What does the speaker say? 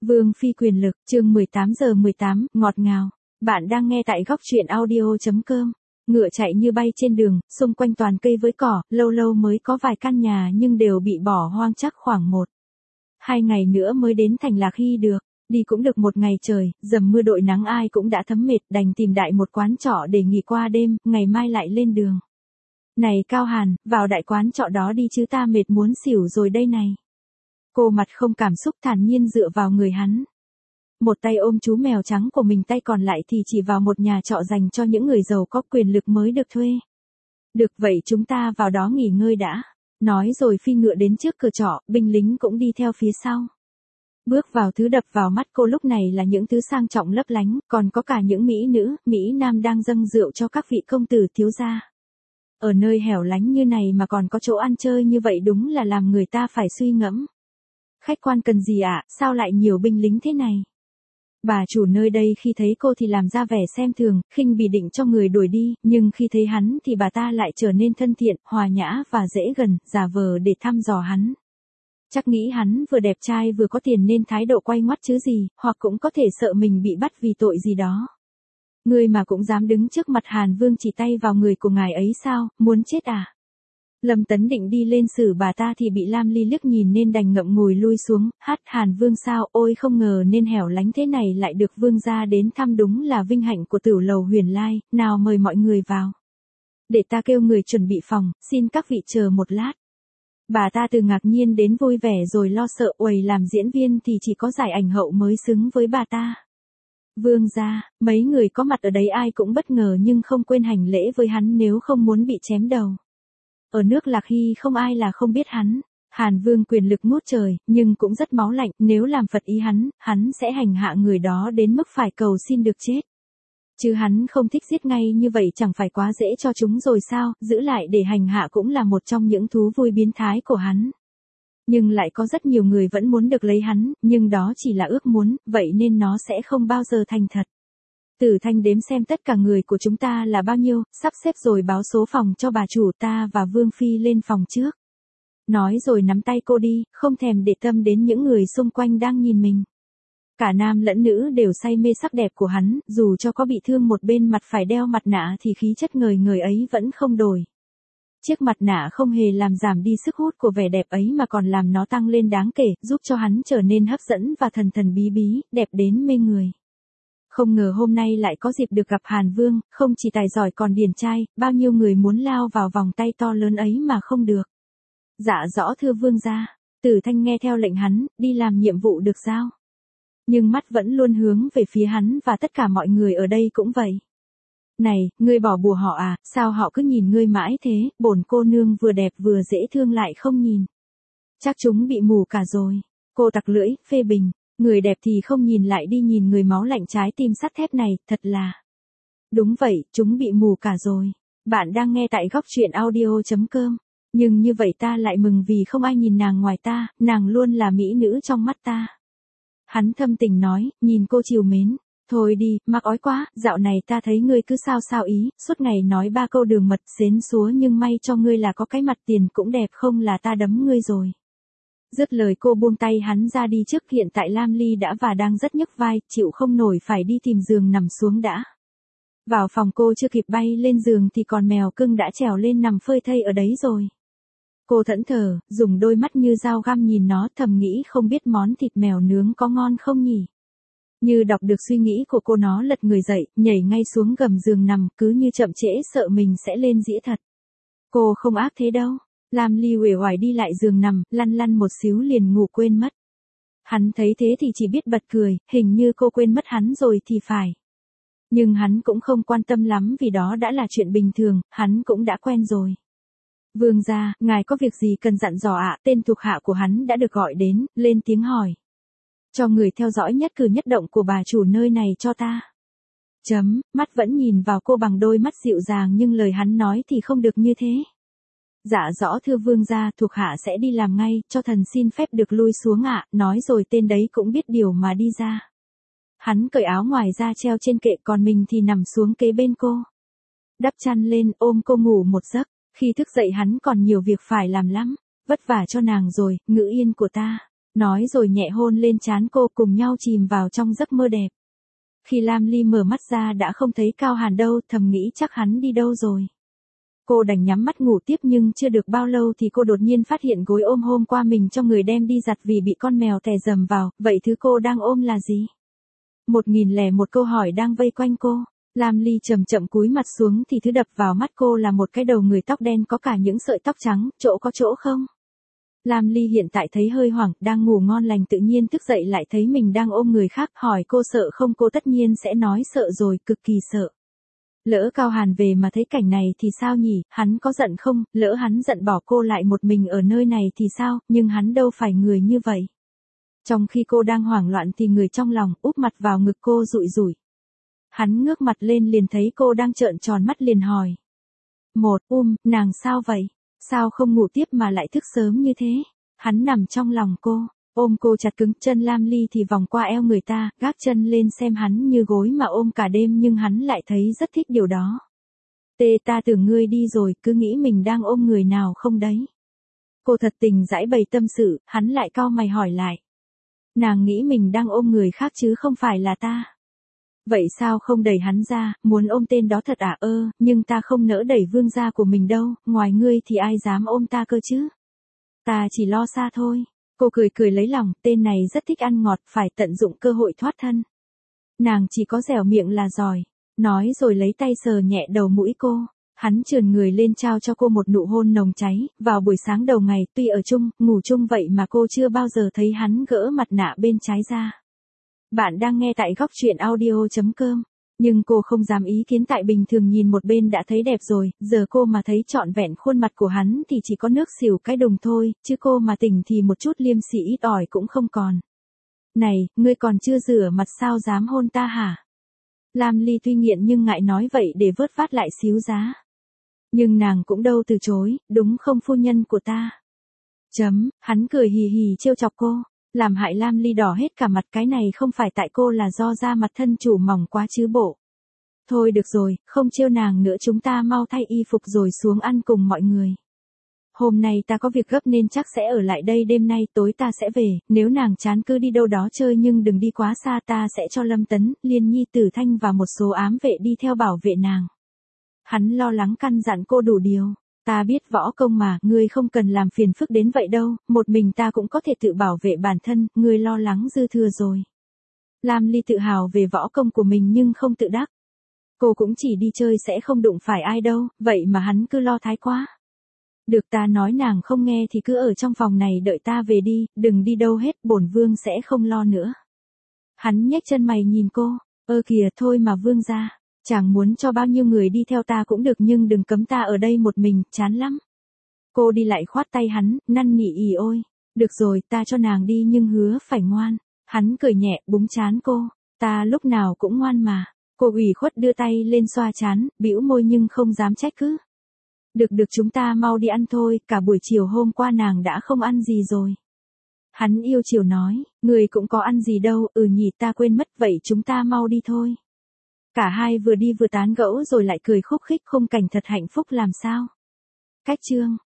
Vương phi quyền lực, chương 18:18, ngọt ngào. Bạn đang nghe tại góc truyện audio.com. Ngựa chạy như bay trên đường, xung quanh toàn cây với cỏ, lâu lâu mới có vài căn nhà nhưng đều bị bỏ hoang chắc khoảng 1-2 ngày nữa mới đến thành Lạc Hy được. Đi cũng được một ngày trời, dầm mưa đội nắng ai cũng đã thấm mệt, đành tìm đại một quán trọ để nghỉ qua đêm, ngày mai lại lên đường. Này Cao Hàn, vào đại quán trọ đó đi chứ ta mệt muốn xỉu rồi đây này. Cô mặt không cảm xúc thản nhiên dựa vào người hắn. Một tay ôm chú mèo trắng của mình, tay còn lại thì chỉ vào một nhà trọ dành cho những người giàu có quyền lực mới được thuê. Được vậy chúng ta vào đó nghỉ ngơi đã. Nói rồi phi ngựa đến trước cửa trọ, binh lính cũng đi theo phía sau. Bước vào, thứ đập vào mắt cô lúc này là những thứ sang trọng lấp lánh, còn có cả những mỹ nữ, mỹ nam đang dâng rượu cho các vị công tử thiếu gia. Ở nơi hẻo lánh như này mà còn có chỗ ăn chơi như vậy đúng là làm người ta phải suy ngẫm. Khách quan cần gì ạ, sao lại nhiều binh lính thế này? Bà chủ nơi đây khi thấy cô thì làm ra vẻ xem thường, khinh bỉ định cho người đuổi đi, nhưng khi thấy hắn thì bà ta lại trở nên thân thiện, hòa nhã và dễ gần, giả vờ để thăm dò hắn. Chắc nghĩ hắn vừa đẹp trai vừa có tiền nên thái độ quay ngoắt chứ gì, hoặc cũng có thể sợ mình bị bắt vì tội gì đó. Ngươi mà cũng dám đứng trước mặt Hàn Vương chỉ tay vào người của ngài ấy sao, muốn chết à? Lâm Tấn định đi lên xử bà ta thì bị Lam Ly liếc nhìn nên đành ngậm ngùi lui xuống. Hàn Vương sao, ôi không ngờ nên hẻo lánh thế này lại được vương gia đến thăm, đúng là vinh hạnh của Tửu Lầu Huyền Lai, nào mời mọi người vào. Để ta kêu người chuẩn bị phòng, xin các vị chờ một lát. Bà ta từ ngạc nhiên đến vui vẻ rồi lo sợ, uầy làm diễn viên thì chỉ có giải ảnh hậu mới xứng với bà ta. Vương gia, mấy người có mặt ở đấy ai cũng bất ngờ nhưng không quên hành lễ với hắn nếu không muốn bị chém đầu. Ở nước Lạc Hy không ai là không biết hắn. Hàn Vương quyền lực ngút trời, nhưng cũng rất máu lạnh, nếu làm phật ý hắn sẽ hành hạ người đó đến mức phải cầu xin được chết. Chứ hắn không thích giết ngay như vậy chẳng phải quá dễ cho chúng rồi sao, giữ lại để hành hạ cũng là một trong những thú vui biến thái của hắn. Nhưng lại có rất nhiều người vẫn muốn được lấy hắn, nhưng đó chỉ là ước muốn, vậy nên nó sẽ không bao giờ thành thật. Tử Thanh đếm xem tất cả người của chúng ta là bao nhiêu, sắp xếp rồi báo số phòng cho bà chủ, ta và Vương Phi lên phòng trước. Nói rồi nắm tay cô đi, không thèm để tâm đến những người xung quanh đang nhìn mình. Cả nam lẫn nữ đều say mê sắc đẹp của hắn, dù cho có bị thương một bên mặt phải đeo mặt nạ thì khí chất ngời ngời ấy vẫn không đổi. Chiếc mặt nạ không hề làm giảm đi sức hút của vẻ đẹp ấy mà còn làm nó tăng lên đáng kể, giúp cho hắn trở nên hấp dẫn và thần thần bí bí, đẹp đến mê người. Không ngờ hôm nay lại có dịp được gặp Hàn Vương, không chỉ tài giỏi còn điển trai, bao nhiêu người muốn lao vào vòng tay to lớn ấy mà không được. Dạ rõ thưa vương gia. Tử Thanh nghe theo lệnh hắn, đi làm nhiệm vụ được giao. Nhưng mắt vẫn luôn hướng về phía hắn và tất cả mọi người ở đây cũng vậy. Này, ngươi bỏ bùa họ à, sao họ cứ nhìn ngươi mãi thế, bổn cô nương vừa đẹp vừa dễ thương lại không nhìn. Chắc chúng bị mù cả rồi. Cô tặc lưỡi, phê bình. Người đẹp thì không nhìn lại đi nhìn người máu lạnh trái tim sắt thép này, thật là. Đúng vậy, chúng bị mù cả rồi. Bạn đang nghe tại góc truyện audio.com. Nhưng như vậy ta lại mừng vì không ai nhìn nàng ngoài ta, nàng luôn là mỹ nữ trong mắt ta. Hắn thâm tình nói, nhìn cô trìu mến. Thôi đi, mắc ói quá, dạo này ta thấy ngươi cứ sao ý, suốt ngày nói 3 câu đường mật xến xúa nhưng may cho ngươi là có cái mặt tiền cũng đẹp không là ta đấm ngươi rồi. Dứt lời cô buông tay hắn ra đi trước, hiện tại Lam Ly đã và đang rất nhức vai, chịu không nổi phải đi tìm giường nằm xuống đã. Vào phòng cô chưa kịp bay lên giường thì con mèo cưng đã trèo lên nằm phơi thây ở đấy rồi. Cô thẫn thờ, dùng đôi mắt như dao găm nhìn nó, thầm nghĩ không biết món thịt mèo nướng có ngon không nhỉ. Như đọc được suy nghĩ của cô nó lật người dậy, nhảy ngay xuống gầm giường nằm, cứ như chậm trễ sợ mình sẽ lên dĩa thật. Cô không ác thế đâu. Lam Ly uể oải đi lại giường nằm, lăn một xíu liền ngủ quên mất. Hắn thấy thế thì chỉ biết bật cười, hình như cô quên mất hắn rồi thì phải. Nhưng hắn cũng không quan tâm lắm vì đó đã là chuyện bình thường, hắn cũng đã quen rồi. Vương gia, ngài có việc gì cần dặn dò ạ? Tên thuộc hạ của hắn đã được gọi đến, lên tiếng hỏi. Cho người theo dõi nhất cử nhất động của bà chủ nơi này cho ta. Mắt vẫn nhìn vào cô bằng đôi mắt dịu dàng nhưng lời hắn nói thì không được như thế. Dạ rõ thưa vương gia, thuộc hạ sẽ đi làm ngay, cho thần xin phép được lui xuống ạ, nói rồi tên đấy cũng biết điều mà đi ra. Hắn cởi áo ngoài ra treo trên kệ còn mình thì nằm xuống kế bên cô. Đắp chăn lên ôm cô ngủ một giấc, khi thức dậy hắn còn nhiều việc phải làm lắm, vất vả cho nàng rồi, ngữ yên của ta. Nói rồi nhẹ hôn lên trán cô, cùng nhau chìm vào trong giấc mơ đẹp. Khi Lam Ly mở mắt ra đã không thấy Cao Hàn đâu, thầm nghĩ chắc hắn đi đâu rồi. Cô đành nhắm mắt ngủ tiếp, nhưng chưa được bao lâu thì cô đột nhiên phát hiện gối ôm hôm qua mình cho người đem đi giặt vì bị con mèo tè dầm vào. Vậy thứ cô đang ôm là gì? 1001 câu hỏi đang vây quanh cô. Lam Ly chậm chậm cúi mặt xuống thì thứ đập vào mắt cô là một cái đầu người tóc đen có cả những sợi tóc trắng, chỗ có chỗ không. Lam Ly hiện tại thấy hơi hoảng, đang ngủ ngon lành tự nhiên thức dậy lại thấy mình đang ôm người khác, hỏi cô sợ không, cô tất nhiên sẽ nói sợ rồi, cực kỳ sợ. Lỡ Cao Hàn về mà thấy cảnh này thì sao nhỉ, hắn có giận không, lỡ hắn giận bỏ cô lại một mình ở nơi này thì sao, nhưng hắn đâu phải người như vậy. Trong khi cô đang hoảng loạn thì người trong lòng úp mặt vào ngực cô rụi rủi. Hắn ngước mặt lên liền thấy cô đang trợn tròn mắt liền hỏi. Nàng sao vậy? Sao không ngủ tiếp mà lại thức sớm như thế? Hắn nằm trong lòng cô, ôm cô chặt cứng, chân Lam Ly thì vòng qua eo người ta, gác chân lên xem hắn như gối mà ôm cả đêm, nhưng hắn lại thấy rất thích điều đó. Ta tưởng ngươi đi rồi, cứ nghĩ mình đang ôm người nào không đấy. Cô thật tình giải bày tâm sự, hắn lại cau mày hỏi lại. Nàng nghĩ mình đang ôm người khác chứ không phải là ta. Vậy sao không đẩy hắn ra, muốn ôm tên đó thật à? Nhưng ta không nỡ đẩy vương gia của mình đâu, ngoài ngươi thì ai dám ôm ta cơ chứ? Ta chỉ lo xa thôi. Cô cười cười lấy lòng, tên này rất thích ăn ngọt, phải tận dụng cơ hội thoát thân. Nàng chỉ có dẻo miệng là giỏi. Nói rồi lấy tay sờ nhẹ đầu mũi cô. Hắn trườn người lên trao cho cô một nụ hôn nồng cháy. Vào buổi sáng đầu ngày, tuy ở chung, ngủ chung vậy mà cô chưa bao giờ thấy hắn gỡ mặt nạ bên trái ra. Bạn đang nghe tại góc truyện audio.com. Nhưng cô không dám ý kiến, tại bình thường nhìn một bên đã thấy đẹp rồi, giờ cô mà thấy trọn vẹn khuôn mặt của hắn thì chỉ có nước xỉu cái đùng thôi, chứ cô mà tỉnh thì một chút liêm sỉ ít ỏi cũng không còn. Này, ngươi còn chưa rửa mặt sao dám hôn ta hả? Lam Ly tuy nghiện nhưng ngại nói vậy để vớt vát lại xíu giá. Nhưng nàng cũng đâu từ chối, đúng không phu nhân của ta? Hắn cười hì hì trêu chọc cô. Làm hại Lam Ly đỏ hết cả mặt, cái này không phải tại cô là do da mặt thân chủ mỏng quá chứ bộ. Thôi được rồi, không trêu nàng nữa, chúng ta mau thay y phục rồi xuống ăn cùng mọi người. Hôm nay ta có việc gấp nên chắc sẽ ở lại đây đêm nay, tối ta sẽ về, nếu nàng chán cứ đi đâu đó chơi nhưng đừng đi quá xa, ta sẽ cho Lâm Tấn, Liên Nhi, Tử Thanh và một số ám vệ đi theo bảo vệ nàng. Hắn lo lắng căn dặn cô đủ điều. Ta biết võ công mà, ngươi không cần làm phiền phức đến vậy đâu, một mình ta cũng có thể tự bảo vệ bản thân, ngươi lo lắng dư thừa rồi. Lam Ly tự hào về võ công của mình nhưng không tự đắc. Cô cũng chỉ đi chơi sẽ không đụng phải ai đâu, vậy mà hắn cứ lo thái quá. Được, ta nói nàng không nghe thì cứ ở trong phòng này đợi ta về đi, đừng đi đâu hết, bổn vương sẽ không lo nữa. Hắn nhếch chân mày nhìn cô, kìa thôi mà vương gia. Chàng muốn cho bao nhiêu người đi theo ta cũng được nhưng đừng cấm ta ở đây một mình, chán lắm. Cô đi lại khoát tay hắn, năn nỉ ỉ ôi. Được rồi, ta cho nàng đi nhưng hứa phải ngoan. Hắn cười nhẹ, búng trán cô. Ta lúc nào cũng ngoan mà. Cô ủy khuất đưa tay lên xoa trán, bĩu môi nhưng không dám trách cứ. Được chúng ta mau đi ăn thôi, cả buổi chiều hôm qua nàng đã không ăn gì rồi. Hắn yêu chiều nói, người cũng có ăn gì đâu, nhỉ, ta quên mất, vậy chúng ta mau đi thôi. Cả hai vừa đi vừa tán gẫu rồi lại cười khúc khích, khung cảnh thật hạnh phúc làm sao. Cách chương